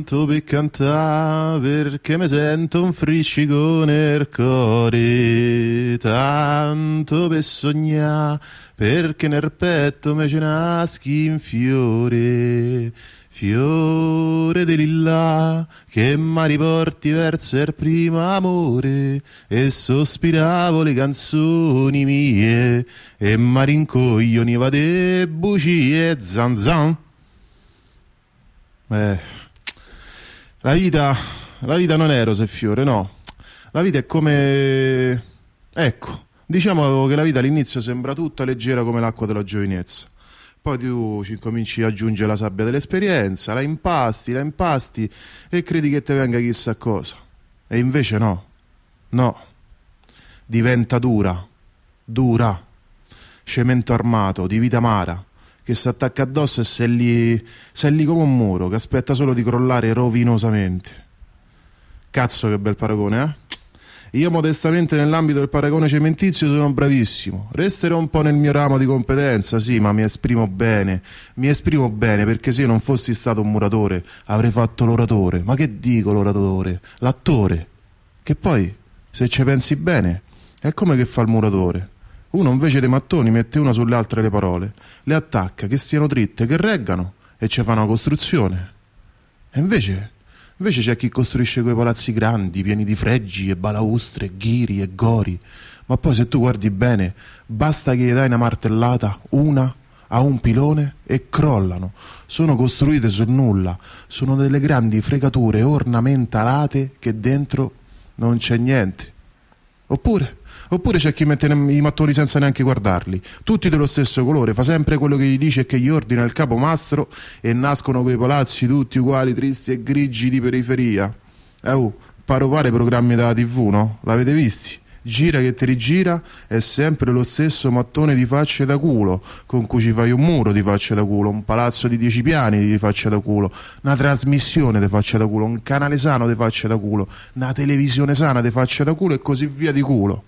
tanto per cantare, perché mi sento un friccico nel cuore, tanto per sognare, perché nel petto mi ce naschi un fiore, fiore di lilla che mi riporti verso il primo amore, e sospiravo le canzoni mie e mi rincoglioniva de bugie zan zan. La vita non è rose e fiore, no. La vita è come... Ecco, diciamo che la vita all'inizio sembra tutta leggera come l'acqua della giovinezza. Poi tu ci cominci a aggiungere la sabbia dell'esperienza, la impasti e credi che te venga chissà cosa. E invece no, diventa dura, cemento armato, di vita amara, che si attacca addosso e sei lì come un muro, che aspetta solo di crollare rovinosamente. Cazzo che bel paragone, eh? Io modestamente nell'ambito del paragone cementizio sono bravissimo, resterò un po' nel mio ramo di competenza, sì, ma mi esprimo bene perché se io non fossi stato un muratore avrei fatto l'oratore. Ma che dico l'oratore? L'attore, che poi, se ci pensi bene, è come che fa il muratore. Uno invece dei mattoni mette una sulle altre le parole, le attacca, che stiano dritte, che reggano, e ci fa una costruzione. E invece c'è chi costruisce quei palazzi grandi, pieni di fregi e balaustre, ghiri e gori, ma poi se tu guardi bene, basta che gli dai una martellata, una a un pilone, e crollano. Sono costruite sul nulla, sono delle grandi fregature ornamentalate che dentro non c'è niente. Oppure c'è chi mette i mattoni senza neanche guardarli, tutti dello stesso colore, fa sempre quello che gli dice e che gli ordina il capomastro, e nascono quei palazzi tutti uguali, tristi e grigi di periferia. Pare programmi della TV, no? L'avete visti? Gira che ti rigira, è sempre lo stesso mattone di facce da culo, con cui ci fai un muro di facce da culo, un palazzo di 10 piani di facce da culo, una trasmissione di facce da culo, un canale sano di facce da culo, una televisione sana di facce da culo, e così via di culo.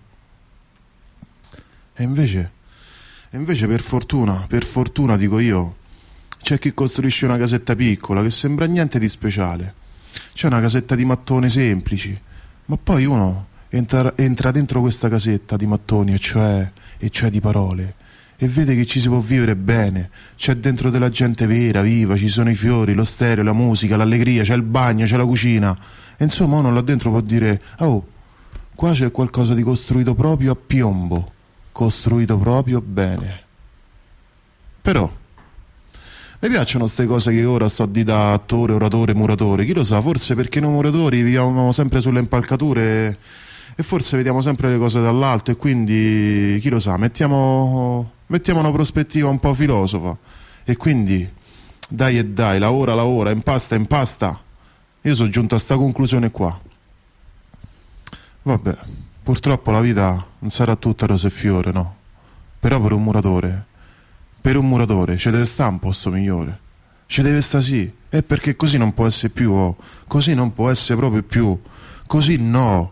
E invece per fortuna dico io, c'è chi costruisce una casetta piccola che sembra niente di speciale. C'è una casetta di mattone semplici, ma poi uno entra dentro questa casetta di mattoni, e cioè di parole, e vede che ci si può vivere bene. C'è dentro della gente vera, viva, ci sono i fiori, lo stereo, la musica, l'allegria, c'è il bagno, c'è la cucina. E insomma uno là dentro può dire: oh, qua c'è qualcosa di costruito proprio a piombo, costruito proprio bene. Però mi piacciono queste cose che ora sto di da attore, oratore, muratore. Chi lo sa, forse perché noi muratori viviamo sempre sulle impalcature e forse vediamo sempre le cose dall'alto, e quindi chi lo sa, mettiamo una prospettiva un po' filosofa, e quindi dai, lavora, impasta. Io sono giunto a sta conclusione qua. Vabbè, purtroppo la vita non sarà tutta rose e fiore, no? Però per un muratore ci deve stare un posto migliore. Ci deve sta, sì. Perché così non può essere più, oh. Così non può essere proprio più. Così no,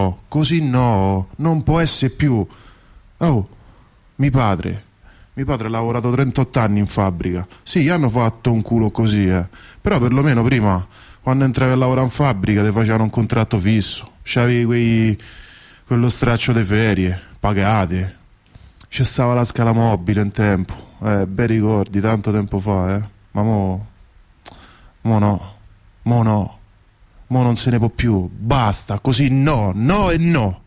non può essere più. Oh, mio padre ha lavorato 38 anni in fabbrica. Sì, gli hanno fatto un culo così, però perlomeno prima, quando entravi a lavorare in fabbrica, ti facevano un contratto fisso. C'avevi quello straccio di ferie pagate, c'è stava la scala mobile in tempo, bei ricordi, tanto tempo fa, ma mo non se ne può più, basta, così no e no.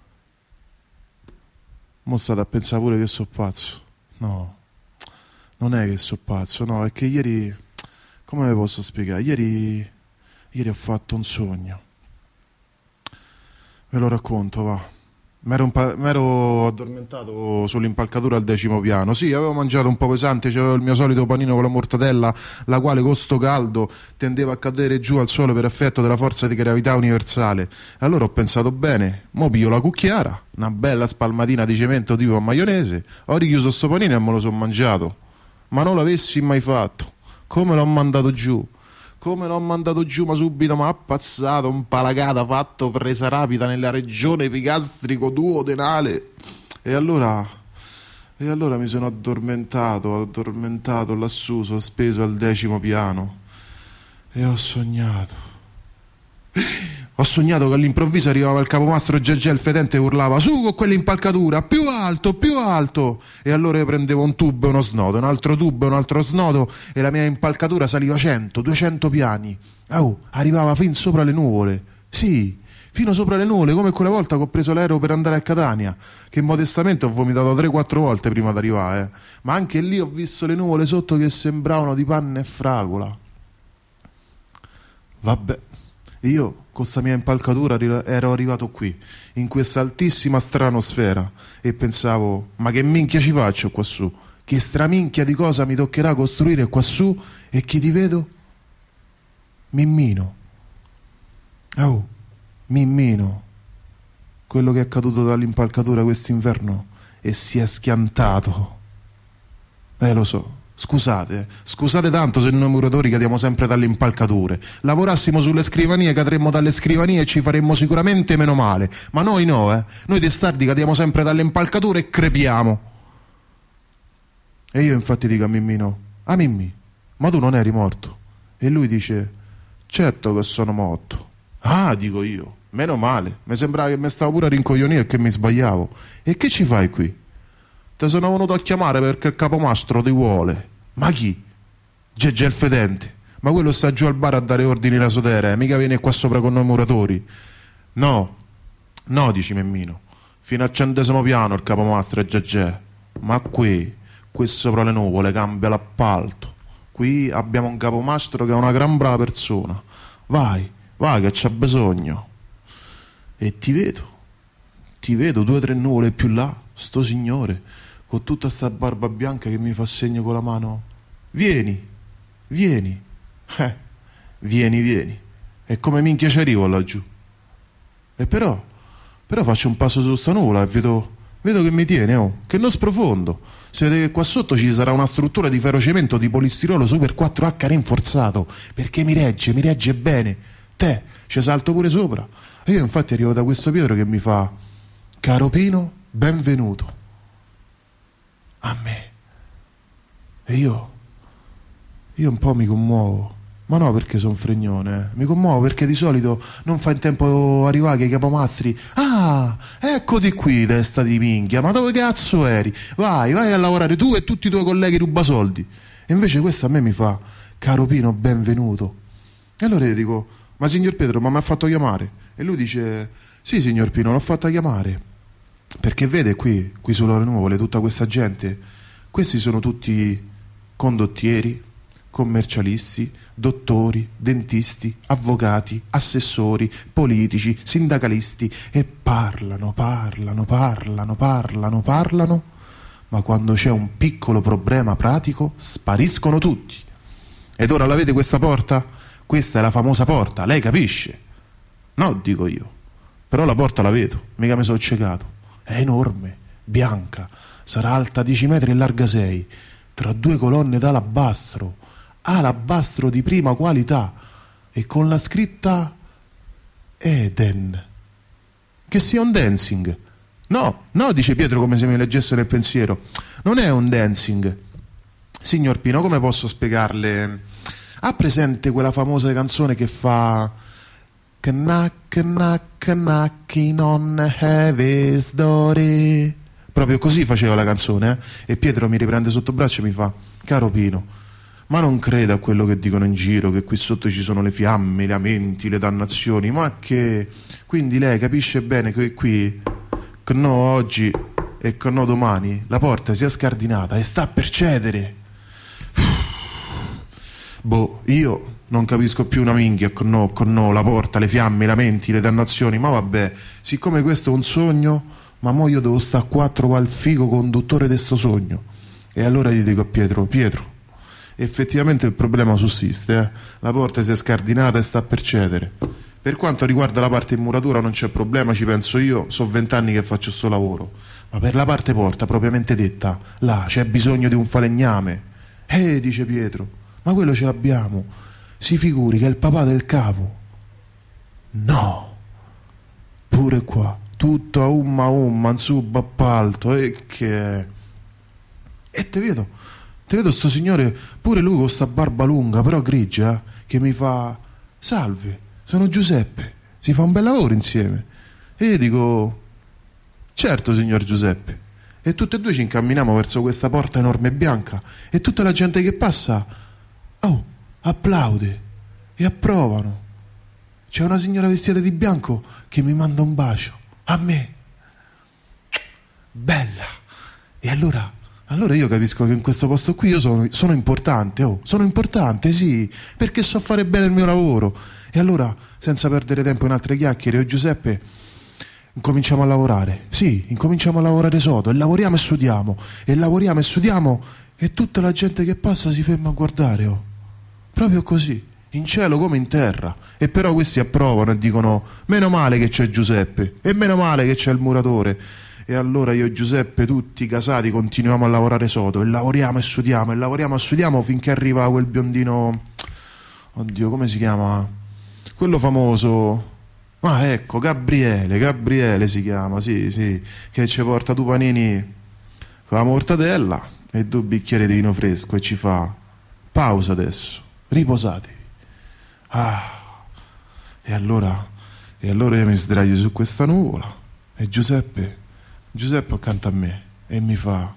Mo state a pensare pure che so pazzo. No, non è che so pazzo, no, è che ieri, come vi posso spiegare, ieri ho fatto un sogno. Ve lo racconto, va. M'ero addormentato sull'impalcatura al 10° piano. Sì, avevo mangiato un po' pesante, c'avevo il mio solito panino con la mortadella, la quale con sto caldo tendeva a cadere giù al suolo per effetto della forza di gravità universale. Allora ho pensato bene, mo piglio la cucchiara, una bella spalmatina di cemento tipo a maionese, ho richiuso sto panino e me lo sono mangiato. Ma non l'avessi mai fatto. Come l'ho mandato giù, ma subito mi ha appazzato, un palagata fatto presa rapida nella regione epigastrico duodenale. E allora mi sono addormentato lassù, sospeso al 10° piano. E ho sognato che all'improvviso arrivava il capomastro Gegè il fedente e urlava: su con quell'impalcatura, più alto, più alto! E allora io prendevo un tubo e uno snodo, un altro tubo e un altro snodo, e la mia impalcatura saliva 100, 200 piani. Oh, arrivava fin sopra le nuvole. Sì, fino sopra le nuvole, come quella volta che ho preso l'aereo per andare a Catania, che modestamente ho vomitato 3-4 volte prima di arrivare. Ma anche lì ho visto le nuvole sotto che sembravano di panna e fragola. Vabbè, io con questa mia impalcatura ero arrivato qui, in questa altissima stranosfera, e pensavo: ma che minchia ci faccio quassù? Che straminchia di cosa mi toccherà costruire quassù? E chi ti vedo? Mimmino. Oh, Mimmino, quello che è caduto dall'impalcatura quest'inverno e si è schiantato. Lo so. Scusate tanto se noi muratori cadiamo sempre dalle impalcature. Lavorassimo sulle scrivanie, cadremmo dalle scrivanie e ci faremmo sicuramente meno male. Ma noi no, Noi testardi cadiamo sempre dalle impalcature e crepiamo. E io infatti dico a Mimmino: ah Mimmi, ma tu non eri morto? E lui dice: certo che sono morto. Ah, dico io, meno male. Mi sembrava che mi stavo pure a rincoglionire e che mi sbagliavo. E che ci fai qui? Te sono venuto a chiamare perché il capomastro ti vuole. Ma chi? Gegè il fedente. Ma quello sta giù al bar a dare ordini alla sotera, mica viene qua sopra con noi muratori. No, dice Memmino, fino al 100° piano il capomastro è Gegè. Ma qui sopra le nuvole cambia l'appalto. Qui abbiamo un capomastro che è una gran brava persona. Vai che c'ha bisogno. E ti vedo 2 o 3 nuvole più là, sto signore con tutta sta barba bianca che mi fa segno con la mano: vieni. Vieni. E come minchia ci arrivo laggiù? E però faccio un passo su sta nuvola e vedo che mi tiene, che non sprofondo. Si vede che qua sotto ci sarà una struttura di ferrocemento di polistirolo super 4H rinforzato, perché mi regge bene. Te, ci salto pure sopra. E io infatti arrivo da questo Pietro che mi fa: caro Pino, benvenuto. A me. E io un po' mi commuovo, ma no perché sono fregnone, mi commuovo perché di solito non fa in tempo a arrivare che i capomastri: ah, eccoti qui, testa di minchia, ma dove cazzo eri? Vai a lavorare tu e tutti i tuoi colleghi rubasoldi. E invece questo a me mi fa: caro Pino, benvenuto. E allora io dico: ma signor Pietro, ma mi ha fatto chiamare? E lui dice: sì signor Pino, l'ho fatta chiamare perché vede qui sulle nuvole tutta questa gente, questi sono tutti condottieri, commercialisti, dottori, dentisti, avvocati, assessori, politici, sindacalisti, e parlano, ma quando c'è un piccolo problema pratico spariscono tutti. Ed ora la vede questa porta? Questa è la famosa porta, lei capisce? No, dico io, però la porta la vedo, mica mi sono ciecato. È enorme, bianca, sarà alta 10 metri e larga 6, tra 2 colonne d'alabastro, alabastro di prima qualità, e con la scritta Eden. Che sia un dancing? No, dice Pietro come se mi leggesse nel pensiero, non è un dancing. Signor Pino, come posso spiegarle? Ha presente quella famosa canzone che fa: Knack, knack, knacchi, non heavy's dore? Proprio così faceva la canzone, E Pietro mi riprende sotto braccio e mi fa: caro Pino, ma non creda a quello che dicono in giro, che qui sotto ci sono le fiamme, i lamenti, le dannazioni, ma che... Quindi lei capisce bene che qui, che no oggi e che no domani, la porta si è scardinata e sta per cedere. Boh, io non capisco più una minchia con no, la porta, le fiamme, i lamenti, le dannazioni, ma vabbè, siccome questo è un sogno, ma mo io devo stare qua a trovare il figo conduttore di sto sogno. E allora gli dico a Pietro, effettivamente il problema sussiste, la porta si è scardinata e sta per cedere. Per quanto riguarda la parte in muratura non c'è problema, ci penso io, so 20 anni che faccio sto lavoro, ma per la parte porta propriamente detta, là c'è bisogno di un falegname. Dice Pietro, ma quello ce l'abbiamo, si figuri che è il papà del capo. No, pure qua tutto a umma in subappalto, e che... E te vedo sto signore, pure lui con sta barba lunga però grigia, che mi fa: salve, sono Giuseppe, si fa un bel lavoro insieme. E io dico: certo signor Giuseppe. E tutte e due ci incamminiamo verso questa porta enorme bianca e tutta la gente che passa applaude e approvano. C'è una signora vestita di bianco che mi manda un bacio a me, bella. E allora io capisco che in questo posto qui io sono importante, sono importante, sì, perché so fare bene il mio lavoro. E allora, senza perdere tempo in altre chiacchiere, io e Giuseppe incominciamo a lavorare. Sì, incominciamo a lavorare sodo, e lavoriamo e studiamo, e lavoriamo e studiamo, e tutta la gente che passa si ferma a guardare, proprio così, in cielo come in terra. E però questi approvano e dicono: meno male che c'è Giuseppe, e meno male che c'è il muratore. E allora io e Giuseppe, tutti casati, continuiamo a lavorare sodo, e lavoriamo e studiamo, e lavoriamo e studiamo, finché arriva quel biondino, oddio, come si chiama? Quello famoso, ecco, Gabriele si chiama, sì, che ci porta due panini con la mortadella e due bicchieri di vino fresco e ci fa: pausa adesso, riposatevi. E allora io mi sdraio su questa nuvola e Giuseppe accanto a me e mi fa: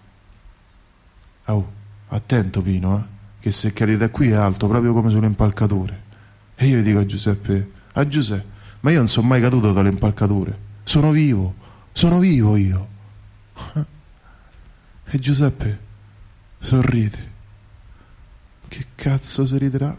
attento Pino, che se cadi da qui è alto proprio come sulle impalcature. E io dico a Giuseppe: ma io non sono mai caduto dalle impalcature, sono vivo io. E Giuseppe sorride. Che cazzo si riderà?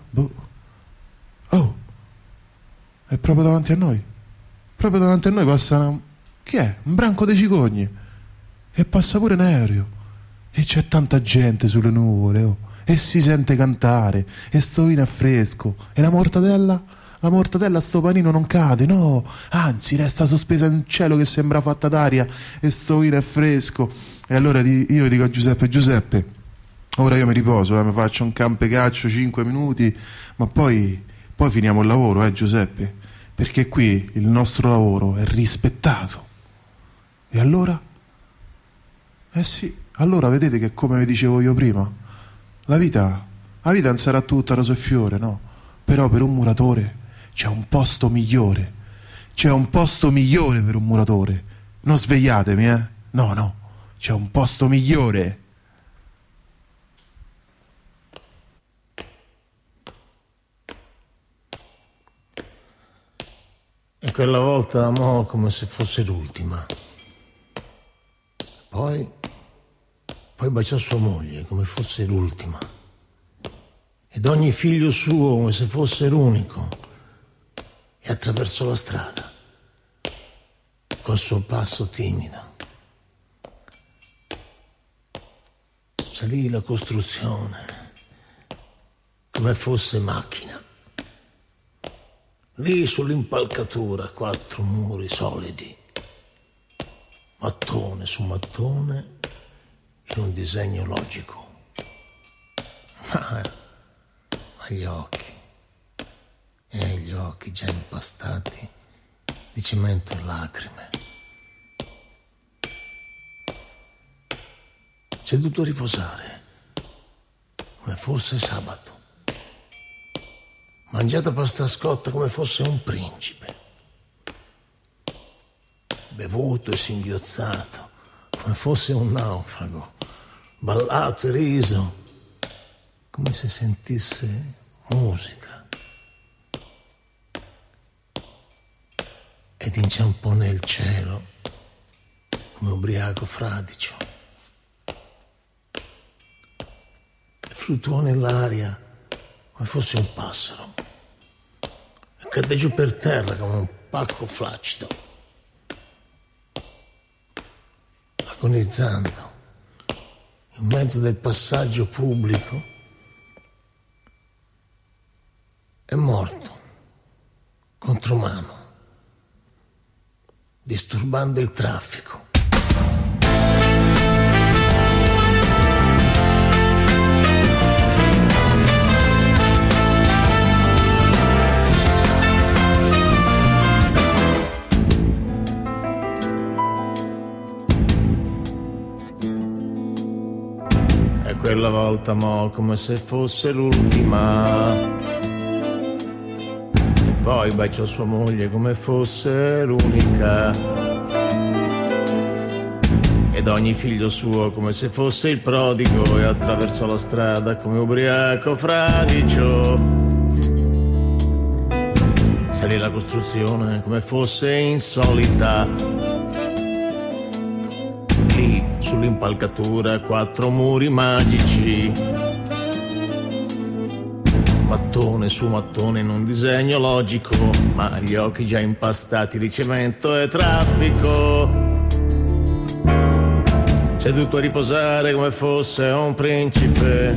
È proprio davanti a noi passa che è? Un branco di cicogni, e passa pure un aereo, e c'è tanta gente sulle nuvole, e si sente cantare, e sto vino è fresco, e la mortadella a sto panino non cade, no, anzi resta sospesa in cielo che sembra fatta d'aria, e sto vino è fresco. E allora io dico a Giuseppe, ora io mi riposo, mi faccio un campecaccio 5 minuti, ma poi finiamo il lavoro, Giuseppe, perché qui il nostro lavoro è rispettato. E allora? Sì, allora vedete che, come vi dicevo io prima, la vita non sarà tutta rose e fiore, no? Però per un muratore c'è un posto migliore per un muratore. Non svegliatemi, no, c'è un posto migliore. E quella volta amò come se fosse l'ultima. Poi baciò sua moglie come fosse l'ultima. Ed ogni figlio suo come se fosse l'unico. E attraversò la strada col suo passo timido. Salì la costruzione come fosse macchina. Lì sull'impalcatura 4 muri solidi, mattone su mattone, in un disegno logico. Ma gli occhi già impastati di cemento e lacrime. Seduto a riposare, come fosse sabato. Mangiata pasta scotta come fosse un principe. Bevuto e singhiozzato come fosse un naufrago. Ballato e riso come se sentisse musica. Ed inciampò nel cielo come ubriaco fradicio. E fluttuò nell'aria come fosse un passero. E cadde giù per terra come un pacco flaccido, agonizzando in mezzo del passaggio pubblico. È morto contromano, disturbando il traffico. E quella volta amò come se fosse l'ultima. Poi baciò sua moglie come fosse l'unica, ed ogni figlio suo come se fosse il prodigo, e attraversò la strada come ubriaco fradicio. Salì la costruzione come fosse insolita, lì sull'impalcatura 4 muri magici, mattone su mattone in un disegno logico, ma gli occhi già impastati di cemento e traffico. Seduto a riposare come fosse un principe,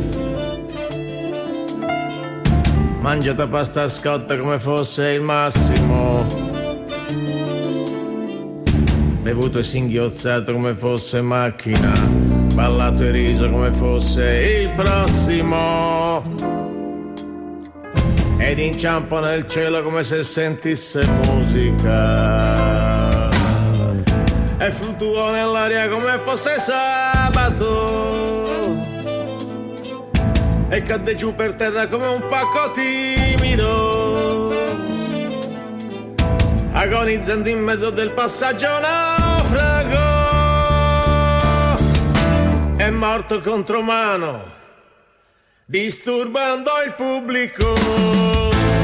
mangiata pasta scotta come fosse il massimo, bevuto e singhiozzato come fosse macchina, ballato e riso come fosse il prossimo, ed inciampo nel cielo come se sentisse musica, e fluttuò nell'aria come fosse sabato, e cadde giù per terra come un pacco timido, agonizzando in mezzo del passaggio naufrago. È morto contro mano, disturbando il pubblico.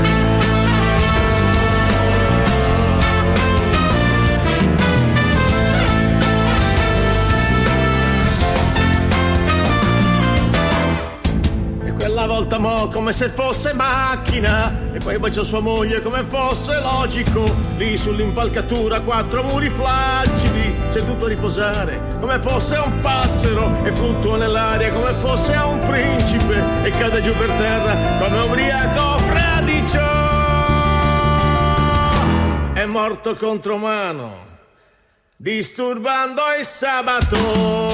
Quella volta mo come se fosse macchina, e poi baciò sua moglie come fosse logico, lì sull'impalcatura 4 muri flaccidi, seduto a riposare come fosse un passero, e fluttuò nell'aria come fosse un principe, e cade giù per terra come ubriaco fradicio. È morto contro mano, disturbando il sabato.